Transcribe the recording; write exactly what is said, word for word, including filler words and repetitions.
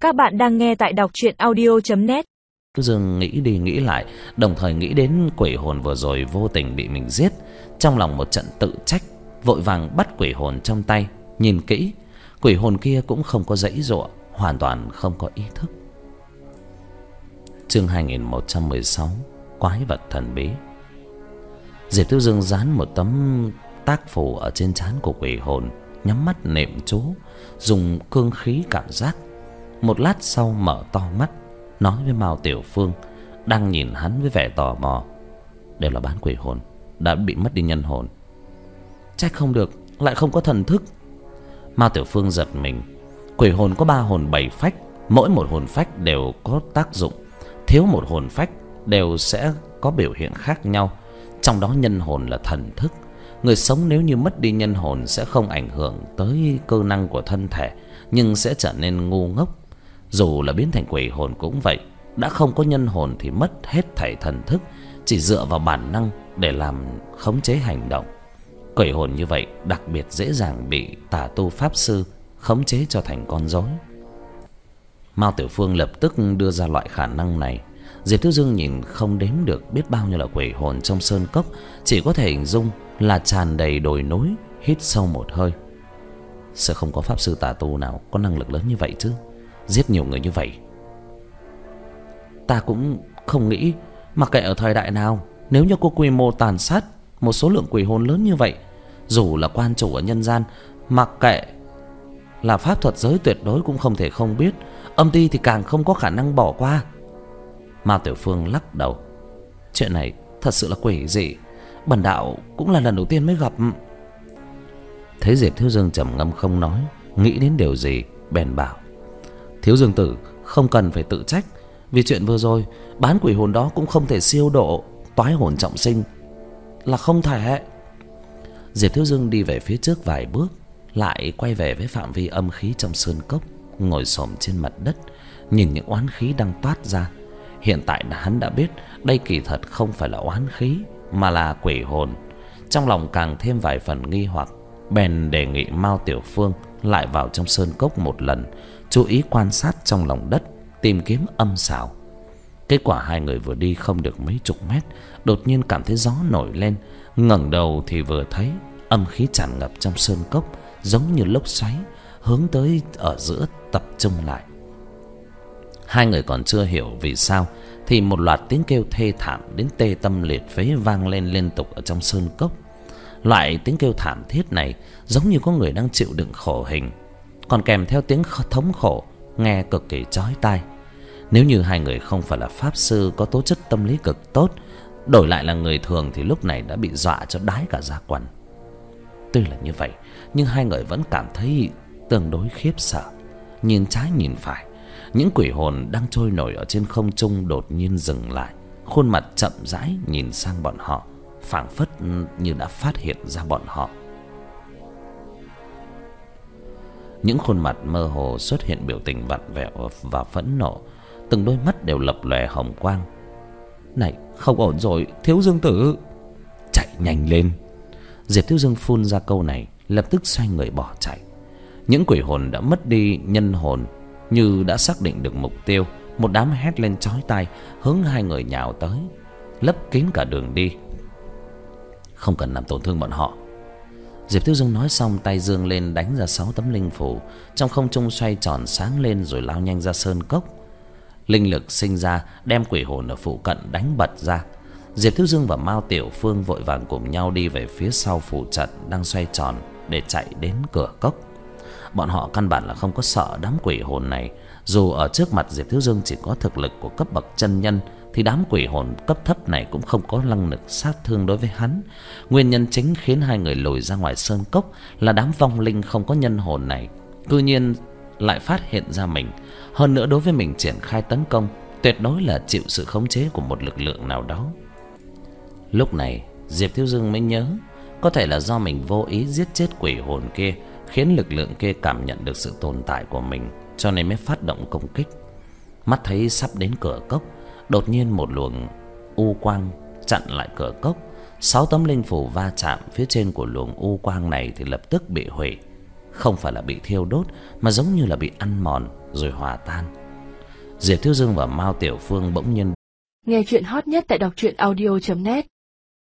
Các bạn đang nghe tại đọc truyện audio chấm net. Cứ dưng nghĩ đi nghĩ lại, đồng thời nghĩ đến quỷ hồn vừa rồi vô tình bị mình giết, trong lòng một trận tự trách, vội vàng bắt quỷ hồn trong tay, nhìn kỹ, quỷ hồn kia cũng không có giãy giụa, hoàn toàn không có ý thức. Chương hai nghìn một trăm mười sáu, quái vật thần bí. Diệp Thiếu Dương dán một tấm tác phù ở trên trán của quỷ hồn, nhắm mắt niệm chú, dùng cương khí cảm giác. Một lát sau mở to mắt, nói với Mao Tiểu Phương đang nhìn hắn với vẻ tò mò: đều là bán quỷ hồn, đã bị mất đi nhân hồn. Trách không được, lại không có thần thức. Mao Tiểu Phương giật mình. Quỷ hồn có ba hồn bảy phách, mỗi một hồn phách đều có tác dụng, thiếu một hồn phách đều sẽ có biểu hiện khác nhau. Trong đó nhân hồn là thần thức. Người sống nếu như mất đi nhân hồn sẽ không ảnh hưởng tới cơ năng của thân thể, nhưng sẽ trở nên ngu ngốc. Dù là biến thành quỷ hồn cũng vậy, đã không có nhân hồn thì mất hết thảy thần thức, chỉ dựa vào bản năng để làm khống chế hành động. Quỷ hồn như vậy đặc biệt dễ dàng bị tà tu pháp sư khống chế cho thành con rối. Mao Tiểu Phương lập tức đưa ra loại khả năng này. Diệp Thiếu Dương nhìn không đếm được biết bao nhiêu là quỷ hồn trong sơn cốc, chỉ có thể hình dung là tràn đầy đồi núi. Hít sâu một hơi, sẽ không có pháp sư tà tu nào có năng lực lớn như vậy chứ, giết nhiều người như vậy. Ta cũng không nghĩ, mặc kệ ở thời đại nào, nếu như có quy mô tàn sát một số lượng quỷ hồn lớn như vậy, dù là quan chủ ở nhân gian, mặc kệ là pháp thuật giới tuyệt đối cũng không thể không biết, âm ty thì càng không có khả năng bỏ qua. Mao Tiểu Phương lắc đầu. Chuyện này thật sự là quỷ dị, bần đạo cũng là lần đầu tiên mới gặp. Thấy Diệp Thiếu Dương trầm ngâm không nói, nghĩ đến điều gì bèn bảo: Thiếu Dương tử không cần phải tự trách, vì chuyện vừa rồi bán quỷ hồn đó cũng không thể siêu độ toái hồn trọng sinh, là không thể. Diệp Thiếu Dương đi về phía trước vài bước, lại quay về với phạm vi âm khí trong sơn cốc, ngồi xổm trên mặt đất, nhìn những oán khí đang toát ra. Hiện tại hắn đã biết đây kỳ thật không phải là oán khí, mà là quỷ hồn. Trong lòng càng thêm vài phần nghi hoặc, bèn đề nghị Mao Tiểu Phương lại vào trong sơn cốc một lần, chú ý quan sát trong lòng đất, tìm kiếm âm xảo. Kết quả hai người vừa đi không được mấy chục mét, đột nhiên cảm thấy gió nổi lên. Ngẩng đầu thì vừa thấy âm khí tràn ngập trong sơn cốc, giống như lốc xoáy hướng tới ở giữa tập trung lại. Hai người còn chưa hiểu vì sao thì một loạt tiếng kêu thê thảm đến tê tâm liệt phế vang lên liên tục ở trong sơn cốc. Loại tiếng kêu thảm thiết này giống như có người đang chịu đựng khổ hình, còn kèm theo tiếng thống khổ nghe cực kỳ chói tai. Nếu như hai người không phải là pháp sư có tố chất tâm lý cực tốt, đổi lại là người thường thì lúc này đã bị dọa cho đái cả da quần. Tuy là như vậy, nhưng hai người vẫn cảm thấy tương đối khiếp sợ. Nhìn trái nhìn phải, những quỷ hồn đang trôi nổi ở trên không trung đột nhiên dừng lại, khuôn mặt chậm rãi nhìn sang bọn họ, phảng phất như đã phát hiện ra bọn họ. Những khuôn mặt mơ hồ xuất hiện biểu tình vặn vẹo và phẫn nộ, từng đôi mắt đều lập lòe hồng quang. Này, không ổn rồi, Thiếu Dương tử, chạy nhanh lên. Diệp Thiếu Dương phun ra câu này, lập tức xoay người bỏ chạy. Những quỷ hồn đã mất đi nhân hồn như đã xác định được mục tiêu, một đám hét lên chói tai hướng hai người nhào tới, lấp kín cả đường đi. Không cần làm tổn thương bọn họ. Diệp Thiếu Dương nói xong, tay giương lên đánh ra sáu tấm linh phù, trong không trung xoay tròn sáng lên rồi lao nhanh ra sơn cốc. Linh lực sinh ra đem quỷ hồn ở phụ cận đánh bật ra. Diệp Thiếu Dương và Mao Tiểu Phương vội vàng cùng nhau đi về phía sau phù trận đang xoay tròn để chạy đến cửa cốc. Bọn họ căn bản là không có sợ đám quỷ hồn này. Dù ở trước mặt Diệp Thiếu Dương chỉ có thực lực của cấp bậc chân nhân, thì đám quỷ hồn cấp thấp này cũng không có năng lực sát thương đối với hắn. Nguyên nhân chính khiến hai người lùi ra ngoài sơn cốc là đám vong linh không có nhân hồn này cư nhiên lại phát hiện ra mình. Hơn nữa đối với mình triển khai tấn công tuyệt đối là chịu sự khống chế của một lực lượng nào đó. Lúc này Diệp Thiếu Dương mới nhớ, có thể là do mình vô ý giết chết quỷ hồn kia, khiến lực lượng kia cảm nhận được sự tồn tại của mình, cho nên mới phát động công kích. Mắt thấy sắp đến cửa cốc, đột nhiên một luồng u quang chặn lại cửa cốc. Sáu tấm linh phù va chạm phía trên của luồng u quang này thì lập tức bị hủy. Không phải là bị thiêu đốt, mà giống như là bị ăn mòn, rồi hòa tan. Diệp Thiếu Dương và Mao Tiểu Phương bỗng nhiên Nghe chuyện hot nhất tại đọc truyện audio chấm net.